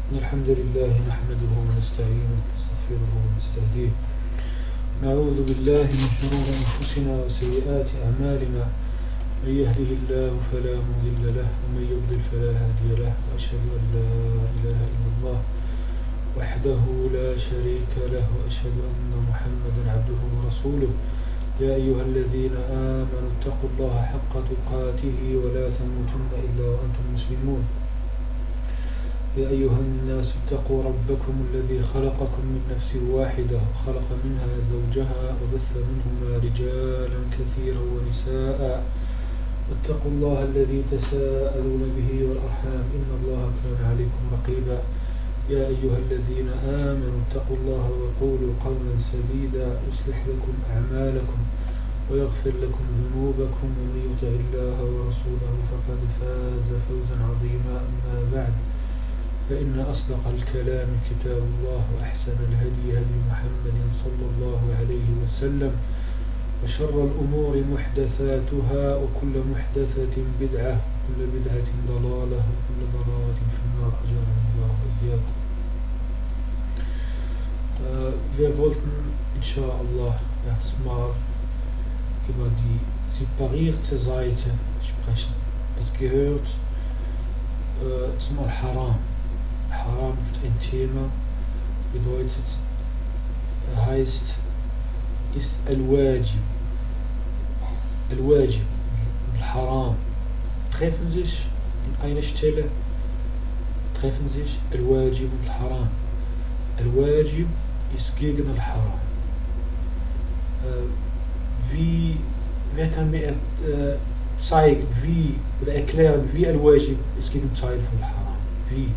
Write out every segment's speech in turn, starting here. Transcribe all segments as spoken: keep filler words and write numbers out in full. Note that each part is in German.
الحمد لله نحمده ونستعينه ونستغفره ونستهديه نعوذ بالله من شرور أنفسنا وسيئات أعمالنا من يهده الله فلا مضل له ومن يضلل فلا هادي له وأشهد أن لا إله إلا الله وحده لا شريك له وأشهد أن محمدا عبده ورسوله يا أيها الذين آمنوا اتقوا الله حق تقاته ولا تموتن إلا وأنتم مسلمون يا أيها الناس اتقوا ربكم الذي خلقكم من نفس واحدة وخلق منها زوجها وبث منهما رجالا كثيرا ونساء واتقوا الله الذي تساءلون به والأرحام إن الله كان عليكم رقيبا يا أيها الذين آمنوا اتقوا الله وقولوا قولا سديدا يصلح لكم أعمالكم ويغفر لكم ذنوبكم ومن يطع الله ورسوله فقد فاز فوزا عظيما أما بعد فإن أصدق الكلام كتاب الله وأحسن الهدي هدي محمد صلى الله عليه وسلم وشر الأمور محدثاتها وكل محدثة بدعة وكل بدعة ضلالة وكل ضلالة في النار أجرنا الله وإياكم. Uh, wir wollten inshallah erstmal über die separierte Seite sprechen. Das gehört uh, zum Al-Haram. Haram ist ein Thema, bedeutet, heißt, ist Al-Wajib. Al-Wajib und Al-Haram treffen sich in einer Stelle, treffen sich Al-Wajib und Al-Haram. Al-Wajib ist gegen Al-Haram. Äh, wie, wer kann mir äh, zeigen, wie, oder erklären, wie Al-Wajib ist Gegenteil von Al-Haram? Wie?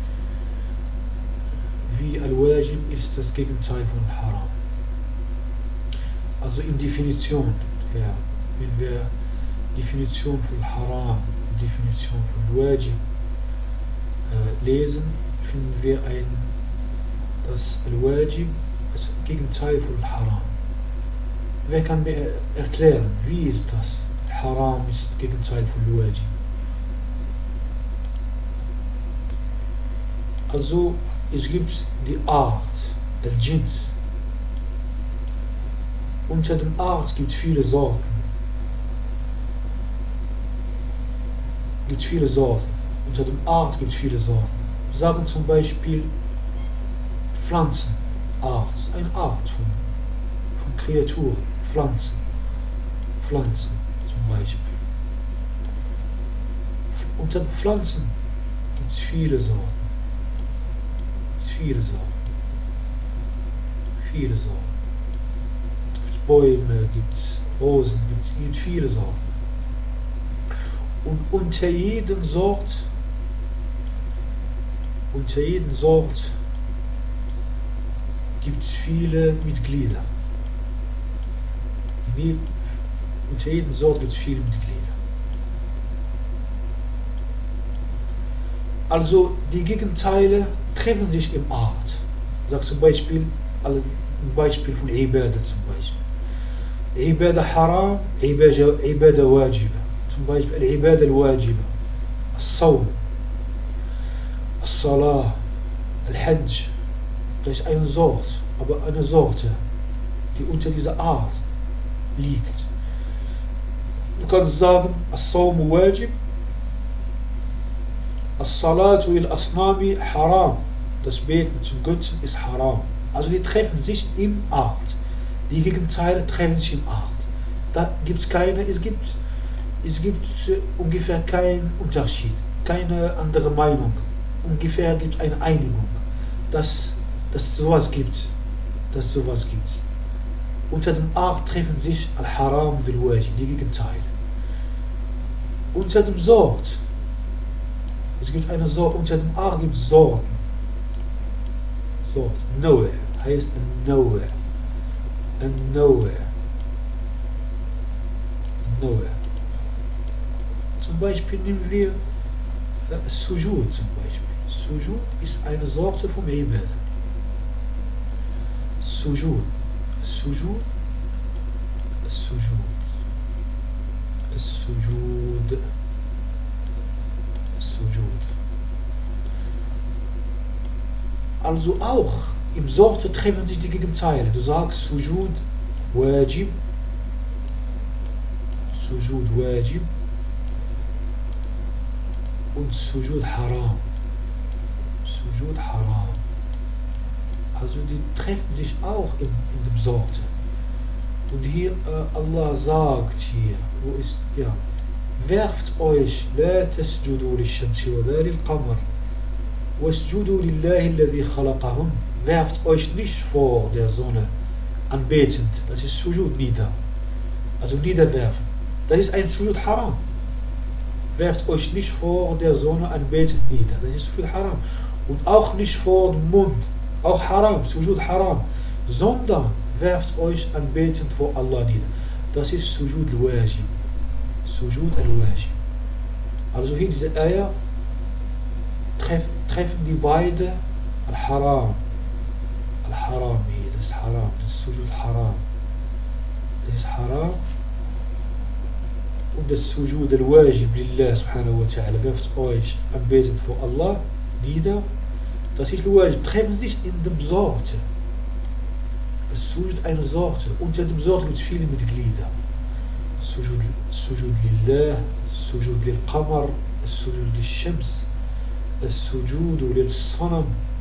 Wie Al-Wajib ist das Gegenteil von Haram. Also in Definition, ja, wenn wir Definition von Haram, Definition von Wajib äh, lesen, finden wir ein, dass Al-Wajib das Gegenteil von Haram. Wer kann mir erklären, wie ist das? Haram ist Gegenteil von Wajib. Also es gibt die Art, Al-Jins. Unter dem Art gibt es viele Sorten. Gibt viele Sorten. Unter dem Art gibt es viele Sorten. Wir sagen zum Beispiel Pflanzenart. Das ist eine Art von, von Kreaturen. Pflanzen. Pflanzen zum Beispiel. Unter den Pflanzen gibt es viele Sorten. Viele Sorten. Viele Sorten. Es gibt Bäume, gibt es Rosen, gibt es gibt viele Sorten. Und unter jedem Sort, unter jedem Sort gibt es viele Mitglieder. Wie, unter jedem Sort gibt es viele Mitglieder. Also die Gegenteile treffen sich im Art. Ich sage zum Beispiel, ein Beispiel von Ibadah zum Beispiel. Ibadah Haram, Ibadah Wajiba. Zum Beispiel Ibadah Al-Wajiba, Al-Sawm, Al-Salah, Al-Hajj. Das ist eine Sorte, aber eine Sorte, die unter dieser Art liegt. Du kannst sagen, Al-Sawm Wajib, As-Salatu il-Asnami haram. Das Beten zum Götzen ist haram. Also die treffen sich im Art. Die Gegenteile treffen sich im Art. Da gibt es keine, es gibt, es gibt ungefähr keinen Unterschied, keine andere Meinung. Ungefähr gibt es eine Einigung, dass es sowas gibt. Dass es sowas gibt. Unter dem Art treffen sich Al-Haram und Al-Wajib, die Gegenteile. Unter dem Sort, es gibt eine Sorte, unter dem Art gibt es Sorten. Sorten. Nowhere heißt Nowhere. And Nowhere. Nowhere. Zum Beispiel nehmen wir äh, Sujud zum Beispiel. Sujud ist eine Sorte vom Ibadah. Sujud. Sujud. Sujud. Sujud. Sujud. Also auch im Sorte treffen sich die Gegenteile. Du sagst Sujud Wajib, Sujud Wajib und Sujud Haram. Sujud Haram. Also die treffen sich auch in, in dem Sorte. Und hier äh, Allah sagt hier, wo ist, ja, werft euch, la tasjudu lish-shamsi wa la lil-qamar wasjudu lillahi alladhi khalaqahum. Werft euch nicht vor der Sonne anbetend. Das ist Sujud nieder. Also niederwerfen. Das ist ein Sujud Haram. Werft euch nicht vor der Sonne anbetend nieder. Das ist Sujud Haram. Und auch nicht vor dem Mund. Auch Haram, Sujud Haram. Sondern werft euch anbetend vor Allah nieder. Das ist Sujud al-Wajib. Sujud al-Wajib. Also hier diese Eier treffen, treffen die beide al-Haram. Al-Haram hier, das ist Haram, das ist Sujud Haram. Das ist Haram. Und das Sujud al-Wajib lillah subhanahu wa ta'ala, werft euch anbetend vor Allah nieder. Das ist al-Wajib, treffen sich in dem Sorte. Es Sujud eine Sorte. Unter dem Sorte gibt es viele Mitglieder. Sujud, Sujud lillah, Sujud lil-Qamar, Sujud lil-Shams, Sujud lil-Sanam.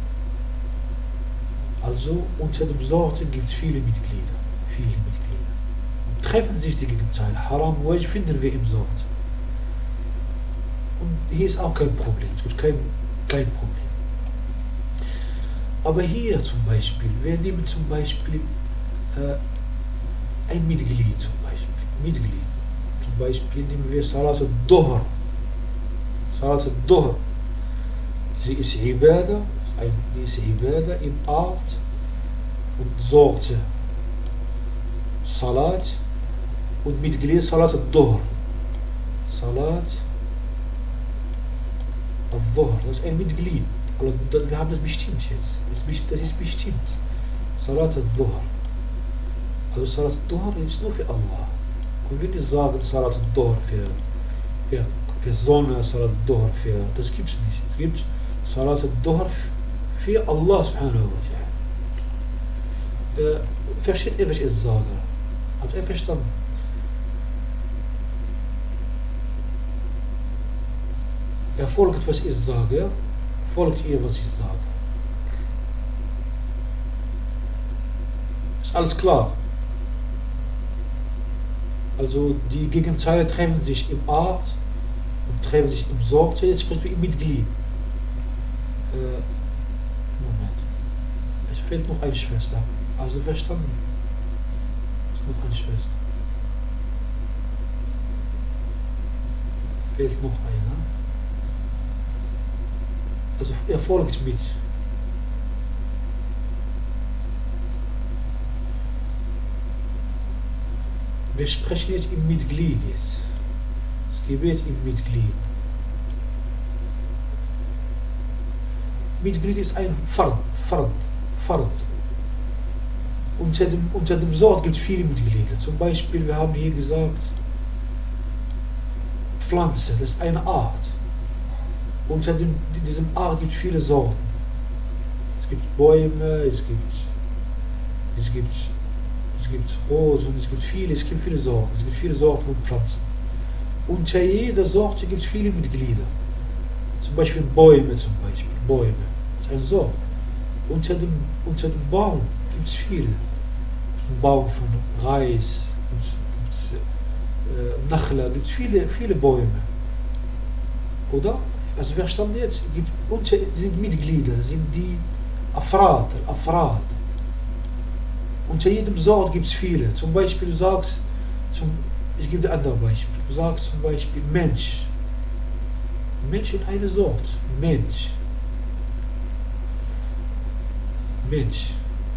Also unter dem Sorte gibt es viele Mitglieder. Viele Mitglieder. Und treffen sich die Gegenteile. Haram und Wajib finden wir im Sorte. Und hier ist auch kein Problem. Es gibt kein, kein Problem. Aber hier zum Beispiel, wir nehmen zum Beispiel äh, ein Mitglied zum Beispiel. Mitglied. Zum Beispiel nehmen wir Salat al-Dhuhr. Salat al-Dhuhr. Sie ist Ibadah, sie ist Ibadah in Art und Sorte. Salat und Mitglied Salat al-Dhuhr. Salat al-Dhuhr. Das ist ein Mitglied. Also, wir haben das bestimmt jetzt. Das ist bestimmt. Salat al-Dhuhr. Also Salat al-Dhuhr ist nur für Allah. Und wir nicht sagen Salat al-Dhuhr für, für, für Sonne, Salat al-Dhuhr für... Das gibt es nicht. Es gibt Salat al-Dhuhr für Allah subhanahu wa ta'ala. Äh, versteht ihr, was ich sage? Habt ihr verstanden? Er folgt, was ich sage. Folgt ihr, was ich sage. Ist alles klar? Also die Gegenteile treffen sich im Art und treffen sich im Sorte. Jetzt sprechen wir im Mitglied. Äh, Moment. Es fehlt noch eine Schwester. Also verstanden? Es ist noch eine Schwester. Fehlt noch eine. Also er folgt mit. Wir sprechen jetzt im Mitglied jetzt. Das Gebet im Mitglied. Mitglied ist ein Fard, Fard, Fard. Unter dem, unter dem Sort gibt es viele Mitglieder. Zum Beispiel, wir haben hier gesagt, Pflanze, das ist eine Art. Unter dem, diesem Art gibt es viele Sorten. Es gibt Bäume, es gibt, es gibt, es gibt Rosen, es gibt viele, es gibt viele Sorten. Es gibt viele Sorten von Pflanzen. Unter jeder Sorte gibt es viele Mitglieder. Zum Beispiel Bäume, zum Beispiel Bäume. Das ist eine Sorte. Unter dem, unter dem Baum gibt es viele. Ein Baum von Reis, gibt's, äh, Nachla, gibt es viele, viele Bäume. Oder? Also verstanden jetzt, gibt, unter, sind Mitglieder, sind die Afrad, Afrad. Unter jedem Sort gibt es viele. Zum Beispiel, du sagst, zum, ich gebe dir ein anderes Beispiel. Du sagst zum Beispiel Mensch. Mensch in eine Sorte. Mensch. Mensch.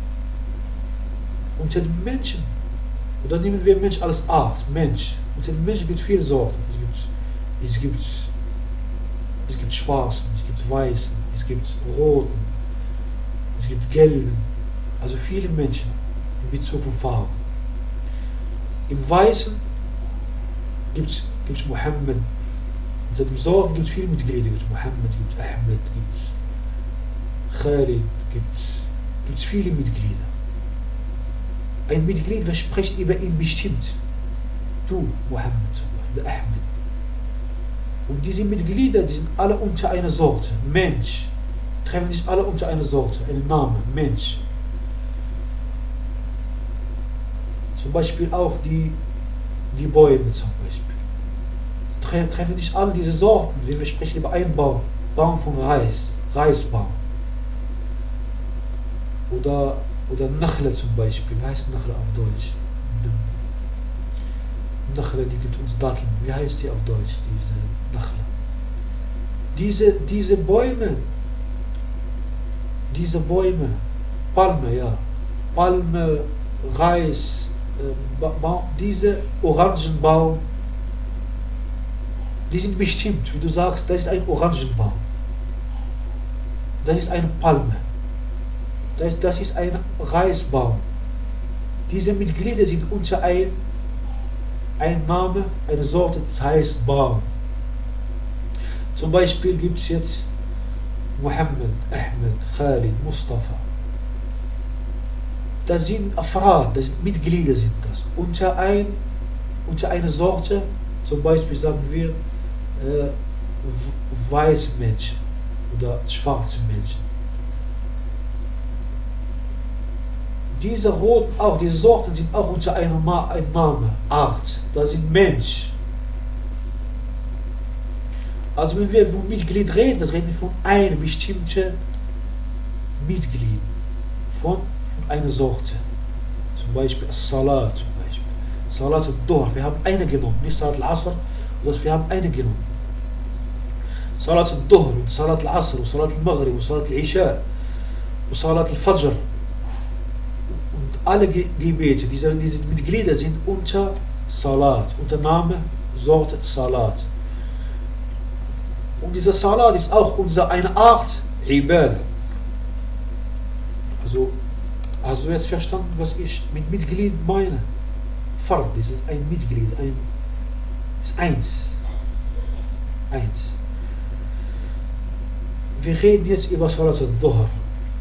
Unter den Menschen. Und dann nehmen wir Mensch als Art. Mensch. Unter den Menschen gibt es viele Sorten. Es gibt, es gibt Es gibt Schwarzen, es gibt Weißen, es gibt Roten, es gibt Gelben, also viele Menschen in Bezug auf Farben. Im Weißen gibt es Mohammed. Unter dem Sorten gibt es viele Mitglieder. Es gibt Mohammed, gibt es Ahmed, gibt es Khalid gibt es viele Mitglieder. Ein Mitglied, wer spricht über ihn bestimmt? Du, Mohammed, der Ahmed. Und diese Mitglieder, die sind alle unter einer Sorte, Mensch. Treffen sich alle unter einer Sorte, einen Namen, Mensch. Zum Beispiel auch die, die Bäume zum Beispiel. Treffen sich alle diese Sorten, wenn wir sprechen über einen Baum, Baum von Reis, Reisbaum. Oder, oder Nachle zum Beispiel, wie heißt Nachle auf Deutsch? Nachle, die gibt uns Datteln, wie heißt die auf Deutsch, diese Nachle? Diese, diese Bäume, diese Bäume, Palme, ja, Palme, Reis, äh, ba diese Orangenbaum, die sind bestimmt, wie du sagst, das ist ein Orangenbaum, das ist eine Palme, das ist, das ist ein Reisbaum. Diese Mitglieder sind unter ein, ein Name, eine Sorte, das heißt Baum. Zum Beispiel gibt es jetzt Mohammed, Ahmed, Khalid, Mustafa. Das sind Afrad, das sind Mitglieder sind das. Unter, ein, unter eine Sorte, zum Beispiel sagen wir äh, weiße Menschen oder schwarze Menschen. Diese roten, auch diese Sorten sind auch unter einem Name, Art. Das sind Mensch. Also wenn wir von Mitglied reden, das reden wir von einem bestimmten Mitglied, von, von einer Sorte. Zum Beispiel Salat, zum Beispiel. Salat al-Dhuhr, wir haben eine genommen, nicht Salat al-Asr, sondern wir haben eine genommen. Salat al-Dhuhr, Salat al-Asr, Salat al-Maghrib, Salat al-Isha, Salat al-Fajr. Und alle Gebete, diese, diese Mitglieder sind unter Salat, unter Name, Sorte Salat. Und dieser Salat ist auch unsere, eine Art Ibadah. Also, hast du jetzt verstanden, was ich mit Mitglied meine? Fard, das ist ein Mitglied, ein, ist eins. Eins. Wir reden jetzt über Salat al-Dhuhr.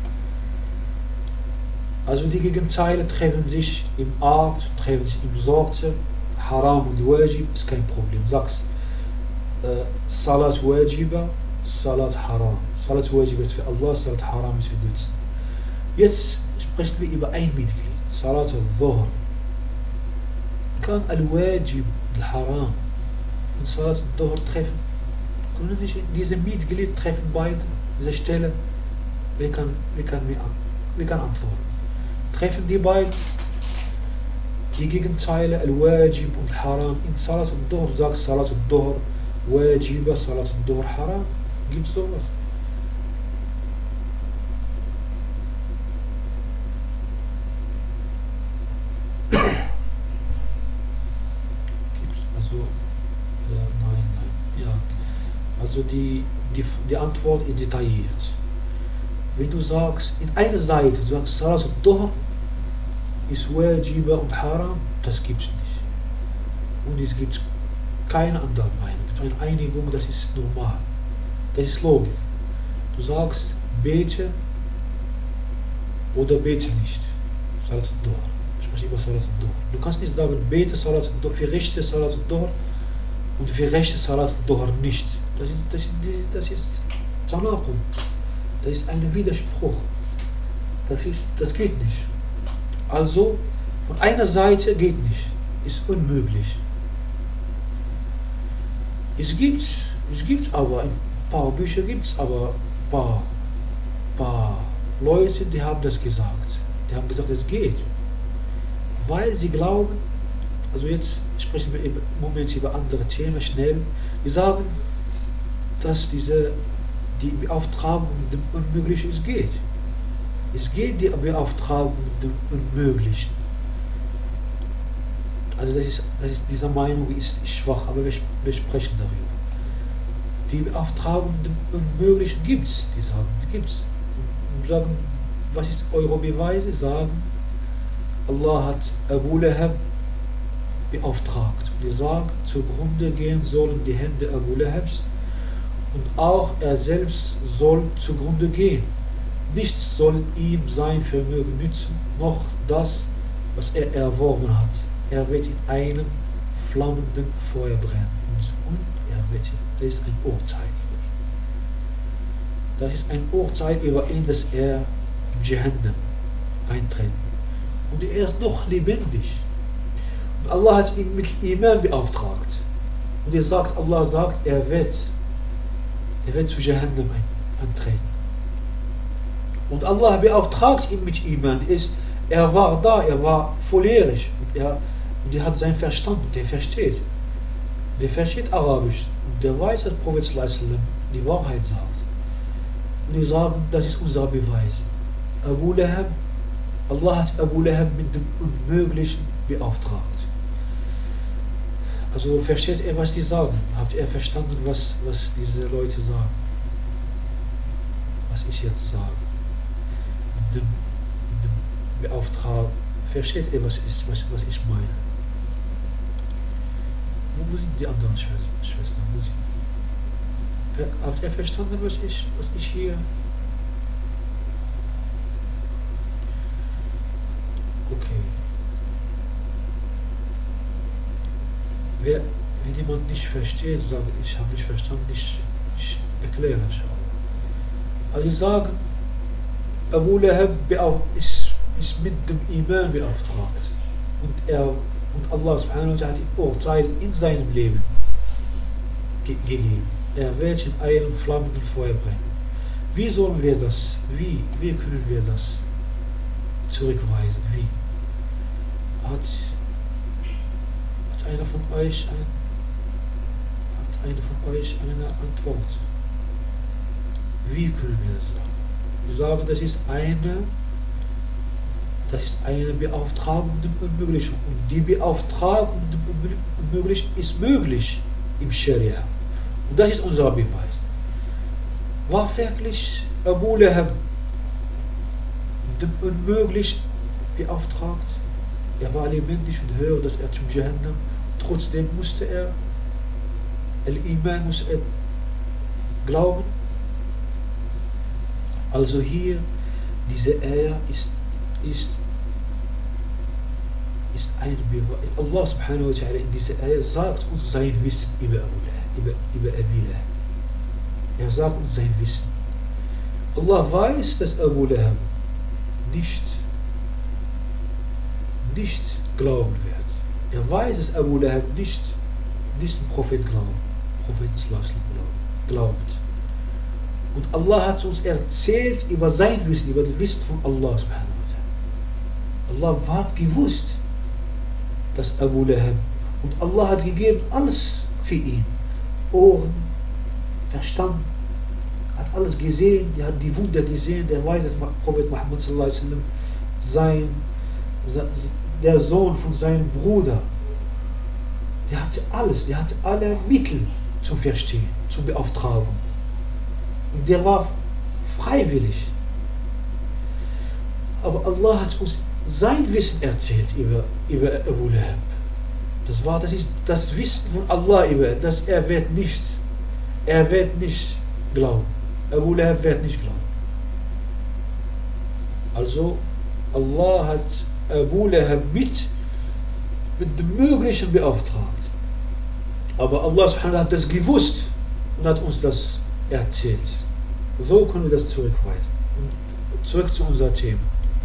Also die Gegenteile treffen sich im Art, treffen sich im Sorte, Haram und Wajib ist kein Problem. Sagst äh, Salat Wajiba, Salat Haram. Salat Wajiba ist für Allah, Salat Haram ist für Götzen. Jetzt sprechen wir über ein Mitglied, Salat al-Dhuhr. Kann Al-Wajib, Al-Haram und Salat al-Dhuhr treffen? Können diese Mitglied treffen beide, diese Stelle? Wer kann, wer kann, wer kann antworten? Treffen die beiden die Gegenteile, Al-Wajib und Haram in Salat al-Dhuhr? Du sagst Salat al-Dhuhr Wajiba, Salat al-Dhuhr Haram. Gibt es sowas? Also, ja, nein, nein, ja. Also die, die, die Antwort ist detailliert. Wenn du sagst, in einer Seite, du sagst Salat al-Dhuhr ist Wajiba und Haram, das gibt es nicht. Und es gibt keine andere Meinung, eine Einigung, das ist normal. Das ist Logik. Du sagst, bete oder bete nicht. Salat al-Dhuhr. Ich spreche über Salat al-Dhuhr. Du kannst nicht sagen, bete Salat al-Dhuhr, verrichte Salat al-Dhuhr und verrichte Salat al-Dhuhr nicht. Das ist, das ist, das ist Tanaqud. Das ist ein Widerspruch. Das, ist, das geht nicht. Also, von einer Seite geht nicht. Ist unmöglich. Es gibt, es gibt aber, ein paar Bücher gibt es, aber ein paar, paar Leute, die haben das gesagt. Die haben gesagt, es geht. Weil sie glauben, also jetzt sprechen wir im Moment über andere Themen, schnell. Die sagen, dass diese, die Beauftragung mit dem Unmöglichen, es geht. Es geht die Beauftragung mit dem Unmöglichen. Also das ist, das ist, diese Meinung ist schwach, aber wir, wir sprechen darüber. Die Beauftragung mit dem Unmöglichen gibt es, die sagen, die gibt es. Und sagen, was ist eure Beweise? Sagen, Allah hat Abu Lahab beauftragt. Die sagen, zugrunde gehen sollen die Hände Abu Lahabs und auch er selbst soll zugrunde gehen. Nichts soll ihm sein Vermögen nützen, noch das, was er erworben hat. Er wird in einem flammenden Feuer brennen. Und er wird, das ist ein Urteil über ihn. Das ist ein Urteil über ihn, dass er im Jahannam eintritt. Und er ist noch lebendig. Und Allah hat ihn mit Iman beauftragt. Und er sagt, Allah sagt, er wird, er wird zu Jahannam eintreten. Und Allah beauftragt ihn mit Iman. Ist, er war da, er war volljährig. Und er, und er hat seinen Verstand, der versteht. Der versteht Arabisch. Und der weiß, dass Prophet die Wahrheit sagt. Und die sagen, das ist unser Beweis. Abu Lahab, Allah hat Abu Lahab mit dem Unmöglichen beauftragt. Also versteht er, was die sagen? Habt ihr verstanden, was, was diese Leute sagen? Was ich jetzt sage? Mit dem, mit dem Beauftrag. Versteht ihr, was, ist, was, was ich meine? Wo sind die anderen Schwestern? Wo sind? Habt ihr verstanden, was ich, was ich hier... Okay. Wer, wenn jemand nicht versteht, sagt, ich habe nicht verstanden, ich, ich erkläre es. Also ich sage, Abu Lahab ist, ist mit dem Iman beauftragt. Und, er, und Allah subhanahu wa ta'ala hat ein Urteil in seinem Leben ge gegeben. Er wird in einem flammenden Feuer brennen. Wie sollen wir das, wie, wie können wir das zurückweisen? Wie? Hat, hat einer von euch ein, hat einer von euch eine Antwort? Wie können wir das sagen? Wir sagen, das ist eine, das ist eine Beauftragung dem Unmöglichen. Und die Beauftragung dem Unmöglichen ist möglich im Scharia. Und das ist unser Beweis. War wirklich Abu Lahab dem Unmöglichen beauftragt? Er war lebendig und hörte, dass er zum Jahannam, trotzdem musste er, Al-Iman muss er glauben. Also hier, diese Ayah ist, ist, ist ein Beweis. Allah subhanahu wa ta'ala in dieser Ayah sagt uns sein Wissen über Abu Lahab, über, über Abi Lahab. Er sagt uns sein Wissen. Allah weiß, dass Abu Lahab nicht nicht glauben wird. Er weiß, dass Abu Lahab nicht, nicht den Prophet glaubt, Prophet glaubt. Und Allah hat uns erzählt über sein Wissen, über das Wissen von Allah subhanahu wa ta'ala. Allah hat gewusst, dass Abu Lahab, und Allah hat gegeben alles für ihn. Ohren, Verstand, hat alles gesehen, der hat die Wunder gesehen, der weiß, dass Prophet Muhammad sallallahu alaihi wasallam sein der Sohn von seinem Bruder, der hatte alles, der hatte alle Mittel zum Verstehen, zur Beauftragung. Und der war freiwillig. Aber Allah hat uns sein Wissen erzählt über, über Abu Lahab. Das war, das ist das Wissen von Allah über, dass er wird nicht, er wird nicht glauben. Abu Lahab wird nicht glauben. Also Allah hat Abu Lahab mit, mit dem Möglichen beauftragt. Aber Allah subhanahu wa ta'ala hat das gewusst und hat uns das erzählt. So können wir das zurückweisen. Und zurück zu unserem Thema.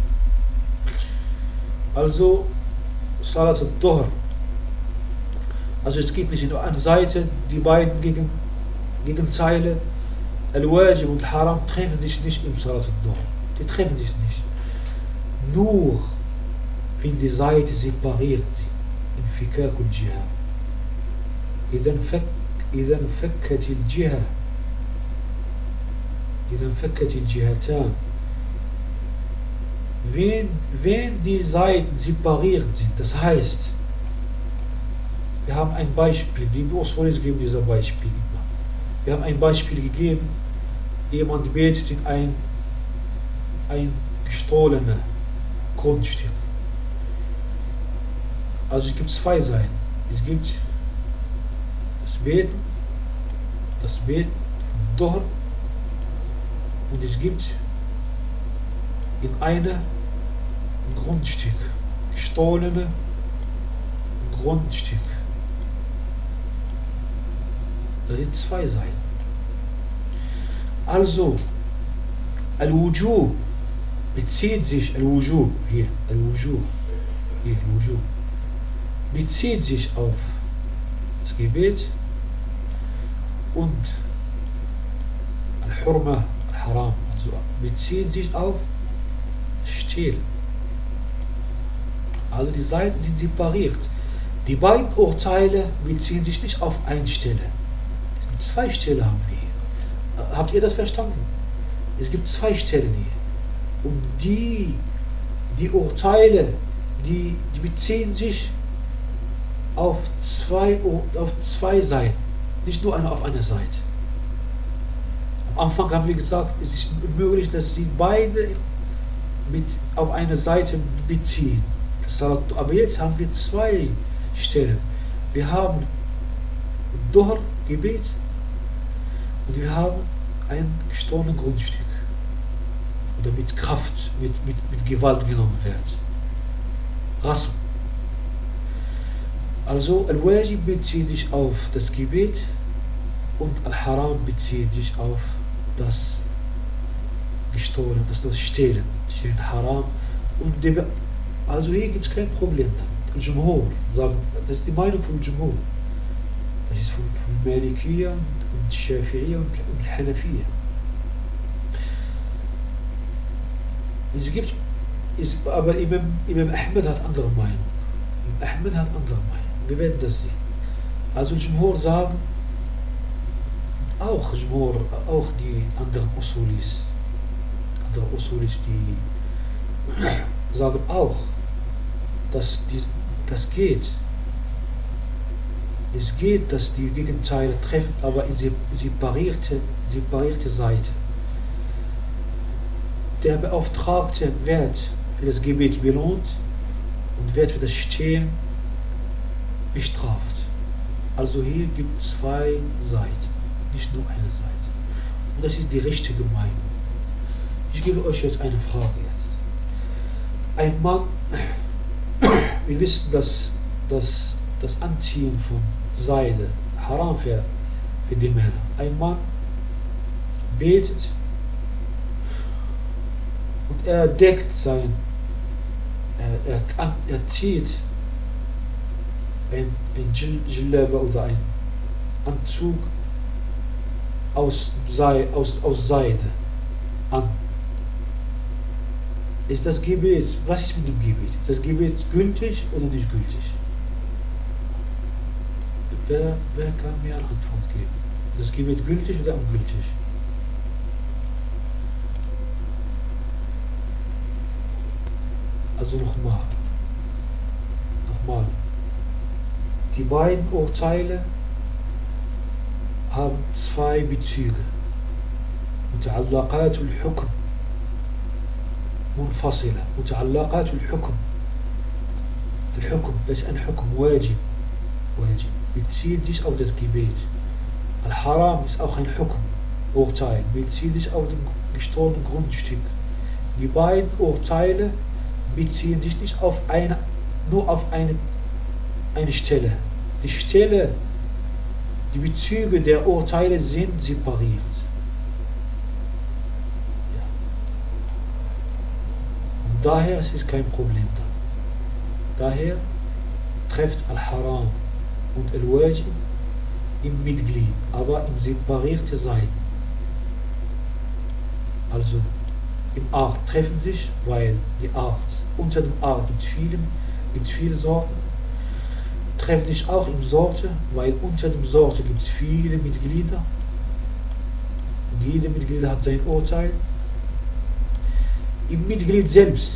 Also, Salat al-Dhuhr. Also es geht nicht nur an Seite, die beiden gegen, Gegenteile, Al-Wajib und Haram, treffen sich nicht im Salat al-Dhuhr. Die treffen sich nicht. Nur wenn die Seiten separiert sind, in Fikak und Jihad. إذا انفكت الجهة إذا انفكت الجهتان, wenn, wenn die Seiten separiert sind, das heißt, wir haben ein Beispiel, die Ausführungen geben dieser Beispiel immer. Wir haben ein Beispiel gegeben, jemand betet in ein, ein gestohlenes Grundstück. Also es gibt zwei Seiten. Es gibt das Beten, das Beten von Dhuhr, und es gibt in einem Grundstück. Gestohlene Grundstück. Das sind zwei Seiten. Also, Al-Wujub bezieht sich, Al-Wujub, hier, Al-Wujub, hier, Al-Wujub, bezieht sich auf das Gebet und Al-Hurma, Al-Haram, also bezieht sich auf Stehlen. Also die Seiten sind separiert. Die beiden Urteile beziehen sich nicht auf eine Stelle. Zwei Stellen haben wir hier. Habt ihr das verstanden? Es gibt zwei Stellen hier. Und die, die Urteile, die, die beziehen sich auf zwei, auf zwei Seiten. Nicht nur eine auf eine Seite. Am Anfang haben wir gesagt, es ist möglich, dass sie beide mit auf eine Seite beziehen. Aber jetzt haben wir zwei Stellen. Wir haben Duhr, Gebet, und wir haben ein gestohlenes Grundstück. Oder mit Kraft, mit, mit, mit Gewalt genommen wird. Rasm. Also Al-Wajib bezieht sich auf das Gebet und Al-Haram bezieht sich auf das Gestohlene, das, das Stehlen. Stehlen Haram. Und die, also hier gibt es kein Problem damit. Al-Jumhur sagen, das ist die Meinung von Al-Jumhur. Das ist von, von Malikiyya und Shafi'iyya und, und Hanafiyya. Es gibt, es, aber Imam, Imam Ahmed hat andere Meinung. Imam Ahmed hat andere Meinung. Wir werden das sehen. Also Jumhur sagen, auch Jumhur, auch die anderen Usulis, andere Usulis, die sagen auch, dass die, das geht. Es geht, dass die Gegenteile treffen, aber in separierte, separierte Seite. Der Beauftragte wird für das Gebet belohnt und wird für das Stehlen bestraft. Also hier gibt es zwei Seiten, nicht nur eine Seite. Und das ist die richtige Meinung. Ich gebe euch jetzt eine Frage jetzt. Ein Mann, wir wissen, dass, dass das Anziehen von Seide haram für, für die Männer. Ein Mann betet und er deckt sein, er, er, er zieht ein, ein Jillaba oder ein Anzug aus, Sei, aus, aus Seide an. Ist das Gebet, was ist mit dem Gebet? Ist das Gebet gültig oder nicht gültig? Wer, wer kann mir eine Antwort geben? Ist das Gebet gültig oder ungültig? Also nochmal. Nochmal. Die beiden Urteile haben zwei Bezüge. متعلقات الحكم منفصلة. متعلقات الحكم. الحكم ist ein Hukum, Wajib. Wajib. Bezieht sich auf das Gebet. Al-Haram ist auch ein Hukum, Urteil. Bezieht sich auf das gestohlene Grundstück. Die beiden Urteile beziehen sich nicht auf eine, nur auf eine, eine Stelle. Die Stelle, die Bezüge der Urteile sind separiert. Ja. Und daher ist es kein Problem da. Daher trifft Al-Haram und Al-Wajib im Mitglied, aber in separierte Seiten. Also im Art treffen sich, weil die Art, unter dem Art gibt es viele, gibt viele Sorten, treffen sich auch im Sorte, weil unter dem Sorte gibt es viele Mitglieder und jede Mitglied hat sein Urteil. Im Mitglied selbst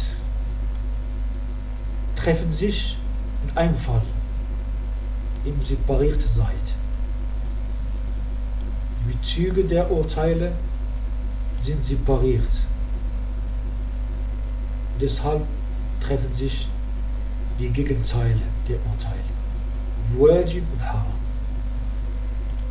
treffen sich in einem Fall in separierte Seite. Die Bezüge der Urteile sind separiert. Deshalb treffen sich die Gegenteile der Urteile. Wajib und Haram.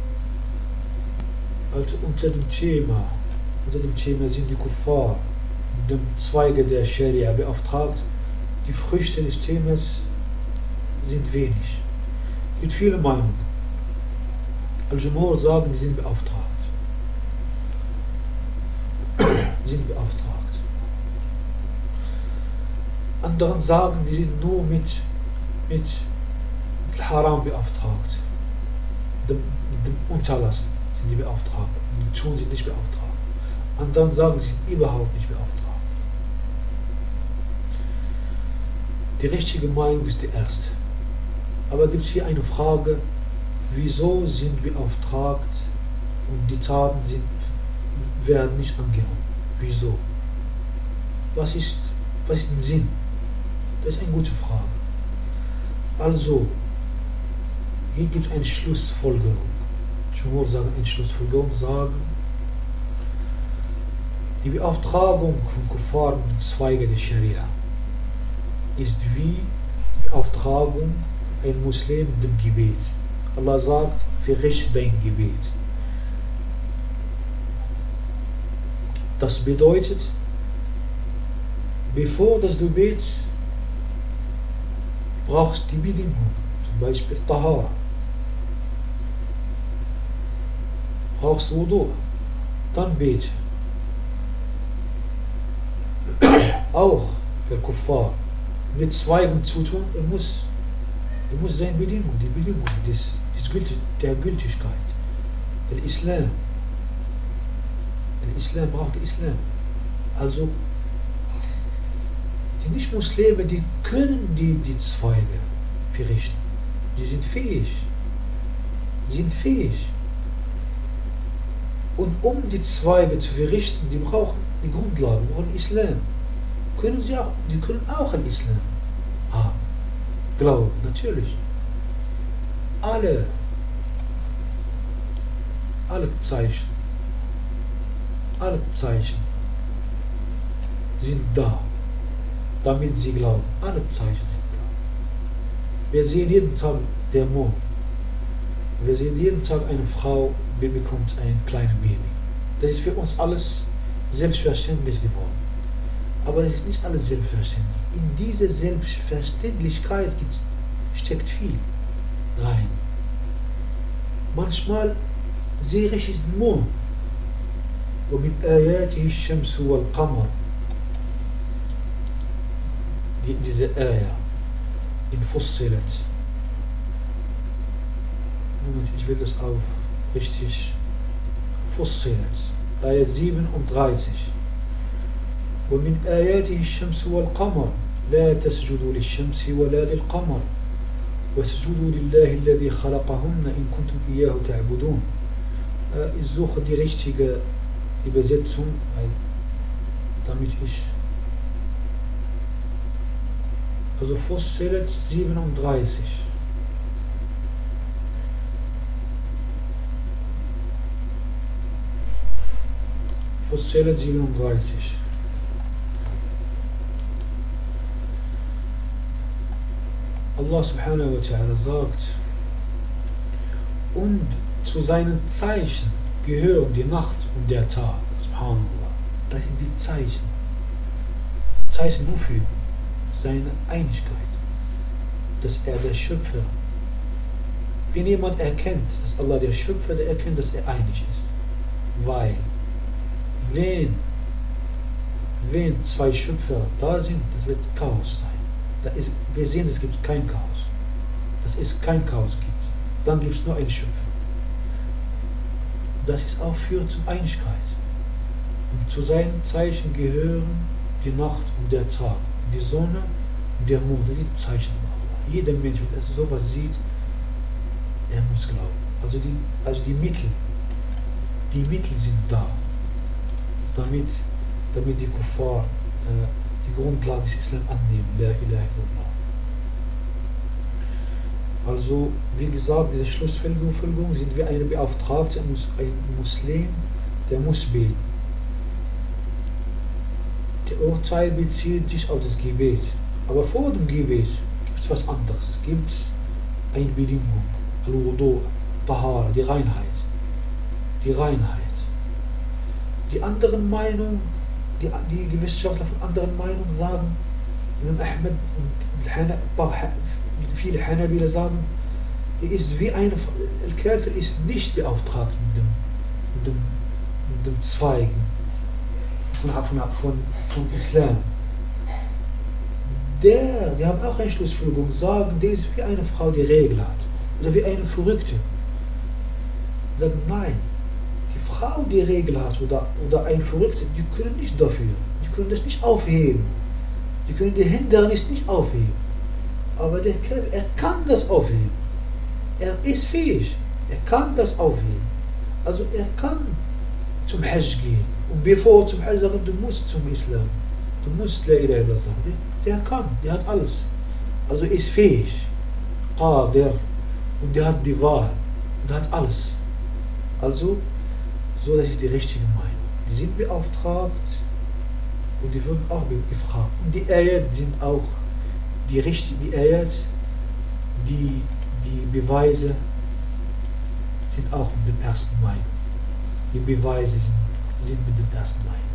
Also unter dem Thema, unter dem Thema sind die Kuffar dem Zweige der Scharia beauftragt. Die Früchte des Themas sind wenig. Es gibt viele Meinungen. Al-Jumhur sagen, die sind beauftragt. sind beauftragt. Anderen sagen, die sind nur mit, mit Haram beauftragt. Dem, dem Unterlassen sind die beauftragt. Die Tun sind nicht beauftragt. Anderen sagen, sie sind überhaupt nicht beauftragt. Die richtige Meinung ist die erste. Aber gibt es hier eine Frage, wieso sind wir beauftragt und die Taten sind, werden nicht angenommen? Wieso? Was ist, was ist der Sinn? Das ist eine gute Frage. Also, hier gibt es eine Schlussfolgerung. Jumhur sagen, eine Schlussfolgerung sagen, die Beauftragung von Kuffar mit Zweige der Scharia ist wie Beauftragung ein Muslim dem Gebet. Allah sagt, verrichte dein Gebet. Das bedeutet, bevor das du betest, brauchst du die Bedingung, zum Beispiel Tahara. Brauchst du Wudu, dann bete. Auch für Kuffar mit Zweigen zu tun, er muss, er muss seine Bedingung, die Bedingung des, des Gültig, der Gültigkeit. Der Islam. Der Islam braucht der Islam. Also, die Nicht-Muslime, die können die, die Zweige verrichten. Die sind fähig. Die sind fähig. Und um die Zweige zu verrichten, die brauchen die Grundlage, die brauchen Islam. Können sie auch, die können auch an Islam haben. Glauben, natürlich. Alle, alle Zeichen, alle Zeichen sind da, damit sie glauben. Alle Zeichen sind da. Wir sehen jeden Tag den Mond. Wir sehen jeden Tag eine Frau, die bekommt ein kleines Baby. Das ist für uns alles selbstverständlich geworden. Aber es ist nicht alles selbstverständlich. In diese Selbstverständlichkeit steckt viel rein. Manchmal sehe ich den Mond. ومن آياته الشمس والقمر. Die, diese Ayah in Fussilat. Moment, ich will das auf richtig. Fussilat. Ayah siebenunddreißig. ومن آياته الشمس والقمر لا تسجدوا للشمس ولا للقمر واسجدوا لله الذي خلقهن إن كنتم إياه تعبدون. Ich suche die richtige Übersetzung, damit ich also Fussilat siebenunddreißig. Fussilat siebenunddreißig. Allah subhanahu wa ta'ala sagt, und zu seinen Zeichen gehören die Nacht und der Tag. Subhanallah. Das sind die Zeichen. Zeichen wofür? Seine Einigkeit. Dass er der Schöpfer. Wenn jemand erkennt, dass Allah der Schöpfer, der erkennt, dass er einig ist. Weil, wenn, wenn zwei Schöpfer da sind, das wird Chaos sein. Da ist, wir sehen, es gibt kein Chaos. Dass es kein Chaos gibt. Dann gibt es nur einen Schöpfer. Das ist auch führt zur Einigkeit. Und zu seinen Zeichen gehören die Nacht und der Tag, die Sonne und der Mond, das sind Zeichen. Jeder Mensch, wenn er sowas sieht, er muss glauben. Also die, also die Mittel, die Mittel sind da, damit, damit die Kuffar äh, die Grundlage des Islam annehmen. La ilaha illallah. Also, wie gesagt, diese Schlussfolgerung sind wir eine Beauftragte, ein Muslim, der muss beten. Der Urteil bezieht sich auf das Gebet. Aber vor dem Gebet gibt es was anderes. Gibt es eine Bedingung. Al-Wudu, Tahara, die Reinheit. Die Reinheit. Die anderen Meinungen die, die, die Wissenschaftler von anderen Meinungen sagen, Imam Ahmed und viele Hanabila sagen, er ist wie eine, Al-Kafir ist nicht beauftragt mit dem, mit dem, mit dem Zweigen von, von, von, von Islam. Der, die haben auch eine Schlussfolgerung, sagen, der ist wie eine Frau, die Regel hat. Oder wie eine Verrückte. Sagen, nein, die Frau, die Regel hat, oder, oder ein Verrückter, die können nicht dafür. Die können das nicht aufheben. Die können die Hindernis nicht aufheben. Aber der Kafir, er kann das aufheben. Er ist fähig. Er kann das aufheben. Also er kann zum Hajj gehen. Und bevor er zum Hajj sagen, du musst zum Islam. Du musst La ilaha illallah sagen. Der kann, der hat alles. Also er ist fähig. Qadir. Und der hat die Wahl. Und der hat alles. Also, so das ist die richtige Meinung. Die sind beauftragt und die würden auch gefragt. Und die Ayat sind auch die richtigen, die Ayat, die, die Beweise sind auch mit dem ersten Meinung. Die Beweise sind, sind mit dem ersten Meinung.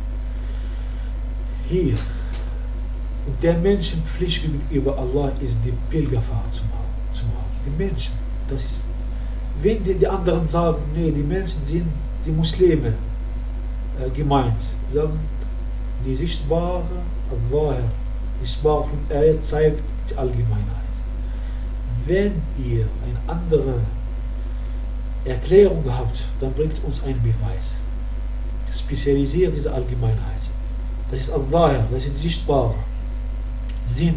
Hier, und der Menschenpflicht gegenüber Allah ist die Pilgerfahrt zum Haus. Die Menschen, das ist, wenn die, die anderen sagen, nee, die Menschen sind die Muslime äh, gemeint, sagen, die sichtbare Allah, die sichtbare von Ayat zeigt die Allgemeinheit. Wenn ihr eine andere Erklärung habt, dann bringt uns einen Beweis. Spezialisiert diese Allgemeinheit. Das ist Allah, das ist sichtbare Sinn.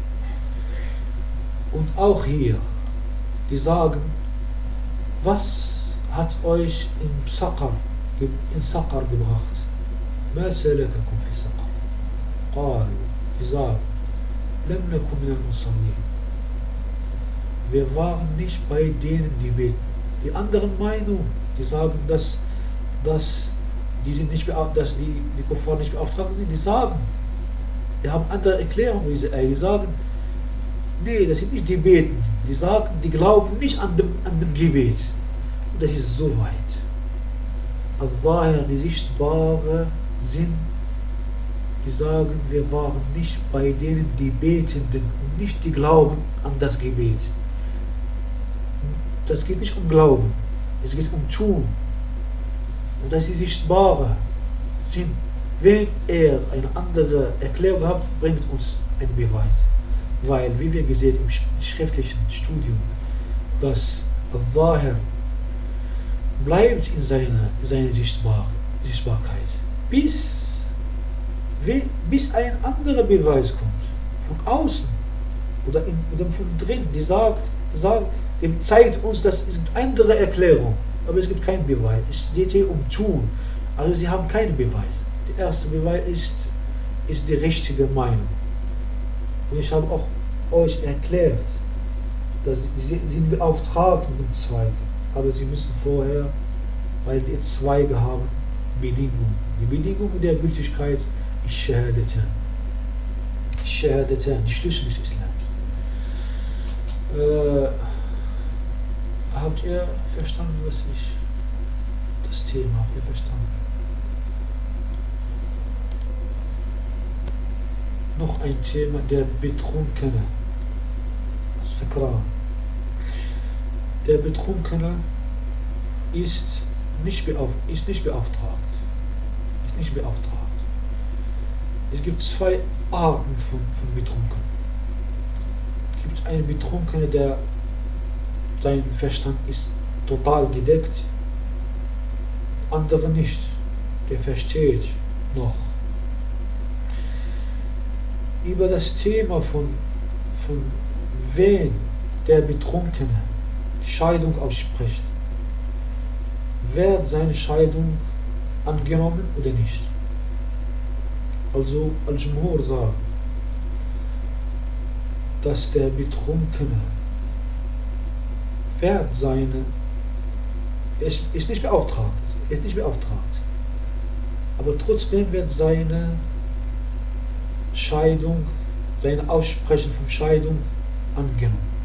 Und auch hier, die sagen, was hat euch in Saqar, in Saqar gebracht? Ma salakakum fi Saqar? Qalu, die sagen, lam nakum min al-musallin. Wir waren nicht bei denen, die beten. Die anderen Meinungen, die sagen, dass, dass die sind nicht dass die, die Kuffar nicht beauftragt sind, die sagen, die haben andere Erklärungen, die sagen, nee, das sind nicht die Beten. Die sagen, die glauben nicht an dem, an dem Gebet. Und das ist so weit. Allah, die sichtbare Sinn, die sagen, wir waren nicht bei denen, die Betenden und nicht die glauben an das Gebet. Das geht nicht um Glauben, es geht um Tun. Und das ist sichtbare Sinn. Wenn er eine andere Erklärung hat, bringt uns einen Beweis. Weil, wie wir gesehen im schriftlichen Studium, dass Allah bleibt in seiner, seiner Sichtbar, Sichtbarkeit, bis, bis ein anderer Beweis kommt, von außen oder, in, oder von drin, die sagt, die sagt, die zeigt uns, dass es gibt andere Erklärung, aber es gibt keinen Beweis. Es geht hier um Tun, also sie haben keinen Beweis. Der erste Beweis ist, ist die richtige Meinung. Und ich habe auch euch erklärt, dass sie sind beauftragt mit dem Zweig, aber sie müssen vorher, weil die Zweige haben, Bedingungen. Die Bedingung der Gültigkeit ist Shahadatan. Shahadatan, die Schlüssel des Islams. Äh, habt ihr verstanden, was ich, das Thema, habt ihr verstanden? Noch ein Thema, der Betrunkene. Sakran. Der Betrunkene ist nicht, beauf ist nicht beauftragt. Ist nicht beauftragt. Es gibt zwei Arten von, von Betrunkenen. Es gibt einen Betrunkene, der sein Verstand ist total gedeckt. Andere nicht. Der versteht noch. Über das Thema von, von wen der Betrunkene die Scheidung ausspricht, wird seine Scheidung angenommen oder nicht. Also Al-Jumhur sagt, dass der Betrunkene wird seine, ist, ist nicht beauftragt, ist nicht beauftragt, aber trotzdem wird seine Scheidung, seine Aussprechen von Scheidung angenommen.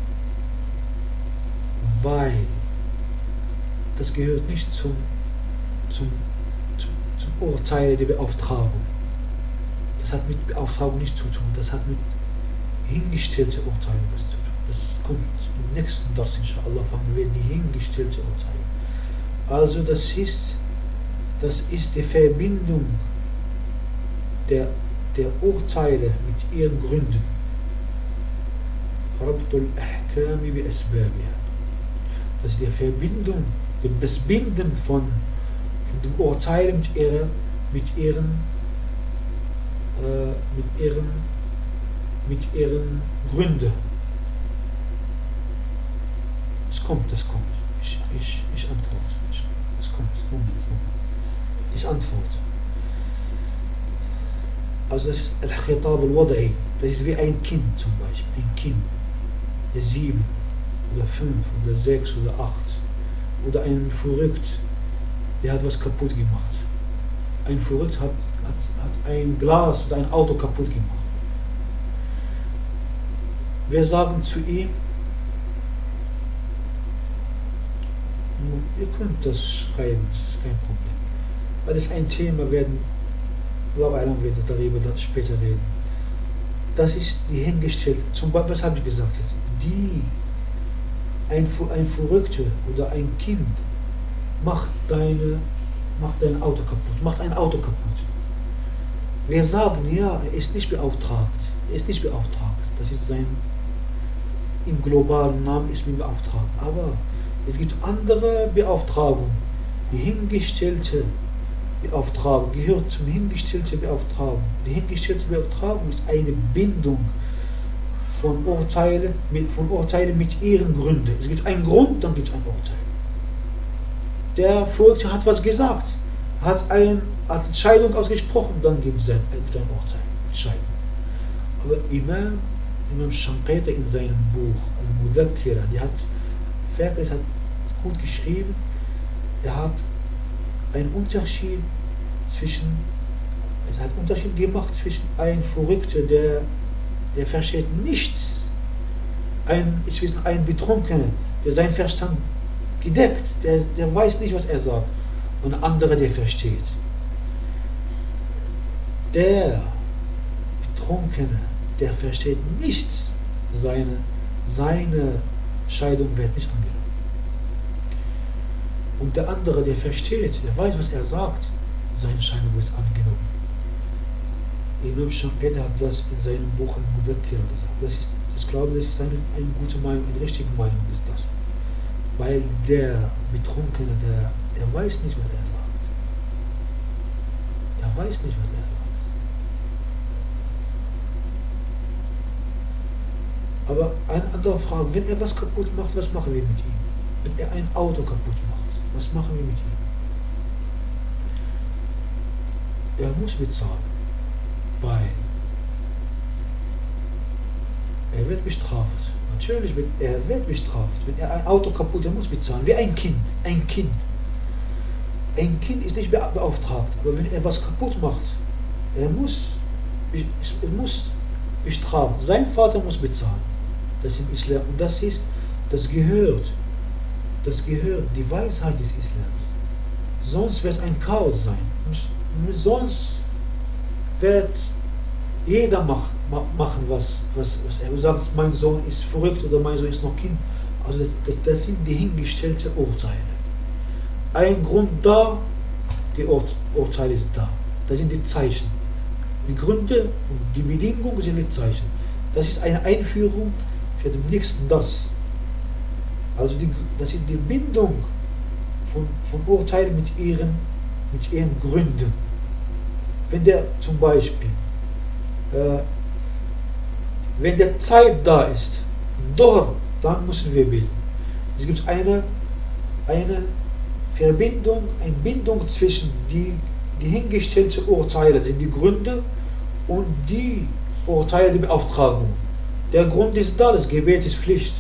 Weil das gehört nicht zum, zum, zum, zum Urteile der Beauftragung. Das hat mit Beauftragung nichts zu tun, das hat mit hingestellten Urteilen was zu tun. Das kommt im nächsten Dars, inshallah, fangen wir die hingestellten Urteile. Also das ist, das ist die Verbindung der, der Urteile mit ihren Gründen. Rabtul Ahkami bi Asbabiha. Das ist die Verbindung, das Binden von, von den Urteilen mit, ihrer, mit ihren äh, mit ihren mit ihren Gründen. Es kommt, es kommt. Ich, ich, ich antworte. Ich, es kommt. Moment, Moment. Ich antworte. Also das ist Al-Khitab al-Wada'i. Das ist wie ein Kind zum Beispiel. Ein Kind. Der sieben oder fünf oder sechs oder acht. Oder ein Verrückt, der hat was kaputt gemacht. Ein Verrückt hat, hat, hat ein Glas oder ein Auto kaputt gemacht. Wir sagen zu ihm, ihr könnt das schreiben, das ist kein Problem. Weil es ein Thema werden, Allah wird darüber später reden. Das ist die hingestellt, zum Beispiel, was habe ich gesagt jetzt? Die, ein, ein Verrückter oder ein Kind macht, deine, macht dein Auto kaputt, macht ein Auto kaputt. Wir sagen, ja, er ist nicht beauftragt, er ist nicht beauftragt, das ist sein, im globalen Namen ist mir beauftragt. Aber es gibt andere Beauftragungen. Die hingestellte Beauftragung gehört zum hingestellten Beauftragung. Die hingestellte Beauftragung ist eine Bindung von Urteilen mit, von Urteilen mit ihren Gründen. Es gibt einen Grund, dann gibt es ein Urteil. Der Verrückte hat was gesagt, hat, ein, hat Scheidung ausgesprochen, dann gibt es ein, ein Urteil, Scheidung. Aber Imam Imam Shanqiti in seinem Buch Al-Mudhakkira, der hat wirklich hat gut geschrieben, er hat einen Unterschied zwischen, er hat einen Unterschied gemacht zwischen einem Verrückten, der, der versteht nichts, ein, ich weiß, ein Betrunkener, der seinen Verstand gedeckt, der, der weiß nicht, was er sagt, und ein anderer, der versteht. Der Betrunkene, der versteht nichts, seine, seine Scheidung wird nicht angenommen. Und der andere, der versteht, der weiß, was er sagt, seine Scheidung wird angenommen. Imam Shanqiti hat das in seinem Buch Al-Mudhakkira gesagt. Das ist, ich glaube, das ist eine, eine gute Meinung, eine richtige Meinung ist das. Weil der Betrunkene, der, der weiß nicht, was er sagt. Er weiß nicht, was er sagt. Aber eine andere Frage, wenn er was kaputt macht, was machen wir mit ihm? Wenn er ein Auto kaputt macht, was machen wir mit ihm? Er muss bezahlen, weil er wird bestraft. Natürlich, er wird bestraft. Wenn er ein Auto kaputt, er muss bezahlen. Wie ein Kind, ein Kind. Ein Kind ist nicht beauftragt, aber wenn er was kaputt macht, er muss, er muss bestrafen. Sein Vater muss bezahlen. Das ist im Islam. Und das ist, das gehört, das gehört die Weisheit des Islams. Sonst wird ein Chaos sein. Sonst wird jeder mach, machen, was, was, was er sagt. Mein Sohn ist verrückt oder mein Sohn ist noch Kind. Also das, das, das sind die hingestellten Urteile. Ein Grund da, die Ur Urteile sind da. Das sind die Zeichen. Die Gründe und die Bedingungen sind die Zeichen. Das ist eine Einführung für den nächsten Dars. Also die, das ist die Bindung von, von Urteilen mit ihren, mit ihren Gründen. Wenn der zum Beispiel, äh, wenn der Zeit da ist, doch, dann müssen wir beten. Es gibt eine, eine Verbindung, eine Bindung zwischen die, die hingestellten Urteile, sind die Gründe, und die Urteile der Beauftragung. Der Grund ist da, das Gebet ist Pflicht.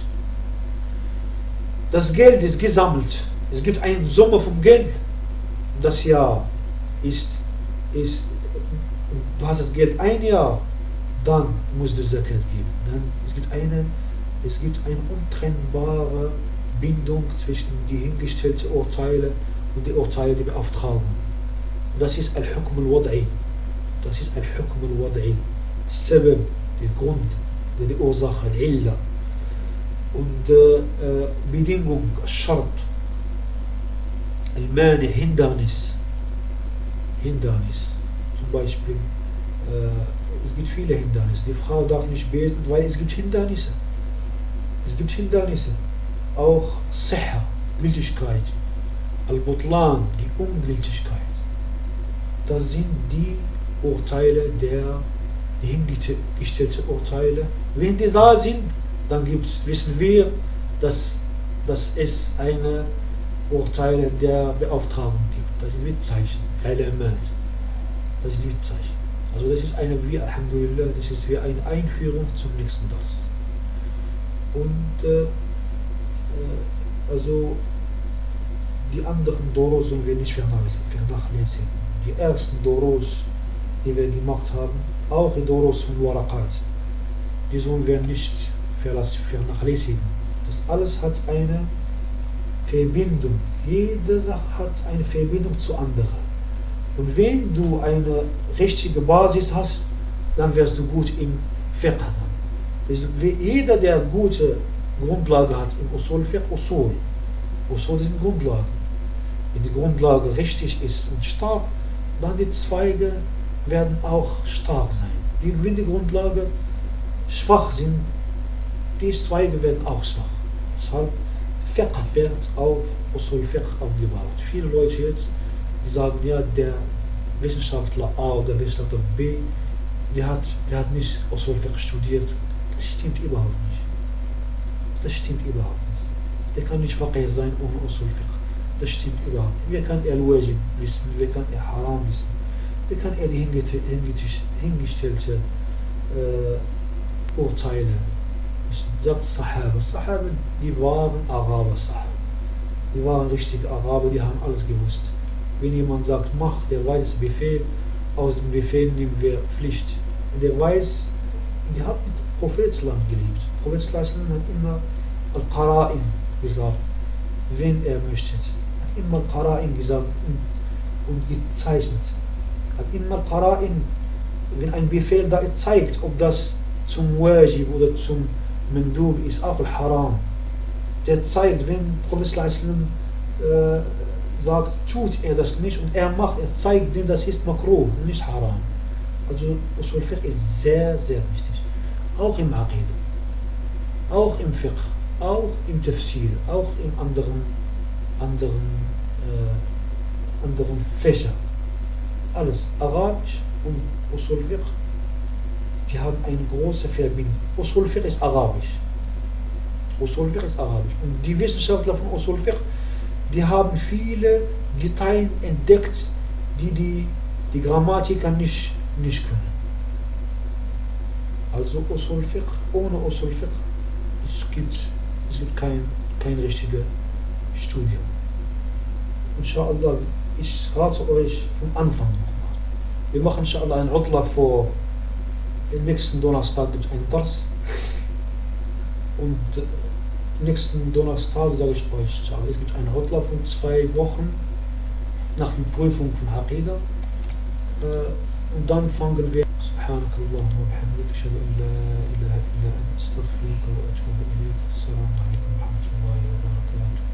Das Geld ist gesammelt. Es gibt eine Summe vom Geld. Das Jahr ist, ist, du hast das Geld ein Jahr, dann musst du Zakat geben. Dann, es gibt eine, es gibt eine untrennbare Bindung zwischen die hingestellten Urteile und die Urteile der Beauftragung. Das ist Al-Hukm al-Wad'i. Das ist Al-Hukm al-Wad'i. Sabab, der Grund, die Ursache, Al-Illa. Und äh, Bedingung, Schart, Al-Mani, Hindernis. Hindernis. Zum Beispiel, äh, es gibt viele Hindernisse. Die Frau darf nicht beten, weil es gibt Hindernisse. Es gibt Hindernisse. Auch Sihha, Gültigkeit. Al-Butlan, die Ungültigkeit. Das sind die Urteile, der, die hingestellten Urteile. Wenn die da sind, dann gibt's, wissen wir, dass, dass es eine Urteile der Beauftragung gibt. Das sind Witzzeichen, Element. Das ist Witzzeichen. Also das ist eine, wie Alhamdulillah, das ist wie eine Einführung zum nächsten Dars. Und äh, also die anderen Doros sollen wir nicht vernachlässigen. Die ersten Doros, die wir gemacht haben, auch die Doros von Waraqat, die sollen wir nicht vernachlässigen. Das alles hat eine Verbindung. Jede Sache hat eine Verbindung zu anderen. Und wenn du eine richtige Basis hast, dann wirst du gut im Fiqh haben. Jeder, der gute Grundlage hat im Usul Fiqh, Usul. Usul sind Grundlagen. Wenn die Grundlage richtig ist und stark, dann die Zweige werden auch stark sein. Wenn die Grundlage schwach sind, die Zweige werden auch schwach. Deshalb Fiqh wird auf Usul Fiqh aufgebaut. Viele Leute jetzt, die sagen, ja, der Wissenschaftler A oder Wissenschaftler B, der hat, der hat nicht Usul Fiqh studiert. Das stimmt überhaupt nicht. Das stimmt überhaupt nicht. Der kann nicht Faqih sein ohne Usul Fiqh. Das stimmt überhaupt nicht. Wer kann er Al-Wajib wissen? Wer kann er Haram wissen? Wer kann er die hingestellte äh, Urteile wissen? Sagt Sahaba. Sahaba, die waren Araber, Sahaba. Die waren richtige Araber, die haben alles gewusst. Wenn jemand sagt, mach, der weiß Befehl, aus dem Befehl nehmen wir Pflicht. Und der weiß, die hat mit Prophet Islam gelebt. Prophet Islam hat immer Al-Qara'in gesagt, wenn er möchte. Hat immer Al-Qara'in gesagt und, und gezeichnet. Hat immer Al-Qara'in, wenn ein Befehl da zeigt, ob das zum Wajib oder zum Mandub ist, auch Al-Haram. Der zeigt, wenn Prophet Islam äh, sagt, tut er das nicht und er macht, er zeigt, denn das ist Makruh und nicht Haram. Also Usul Fiqh ist sehr, sehr wichtig. Auch im Aqid, auch im Fiqh, auch im Tafsir, auch in anderen, anderen, äh, anderen Fächer. Alles, Arabisch und Usul Fiqh, die haben eine große Verbindung. Usul Fiqh ist Arabisch. Usul Fiqh ist Arabisch. Und die Wissenschaftler von Usul Fiqh, die haben viele Details entdeckt, die die, die Grammatiker nicht, nicht können. Also Usul Fiqh, ohne Usul Fiqh, es gibt, es gibt kein, kein richtiges Studium. Inshallah, ich rate euch vom Anfang nochmal. Wir machen inshallah ein Utla vor, den nächsten Donnerstag gibt es einen Dars. Und nächsten Donnerstag sage ich euch, es gibt einen Utla von zwei Wochen nach der Prüfung von Aqidah. Und dann fangen wir. سبحانك اللهم وبحمدك أشهد أن لا إله إلا أنت أستغفرك وأتوب إليك. السلام عليكم ورحمة الله وبركاته.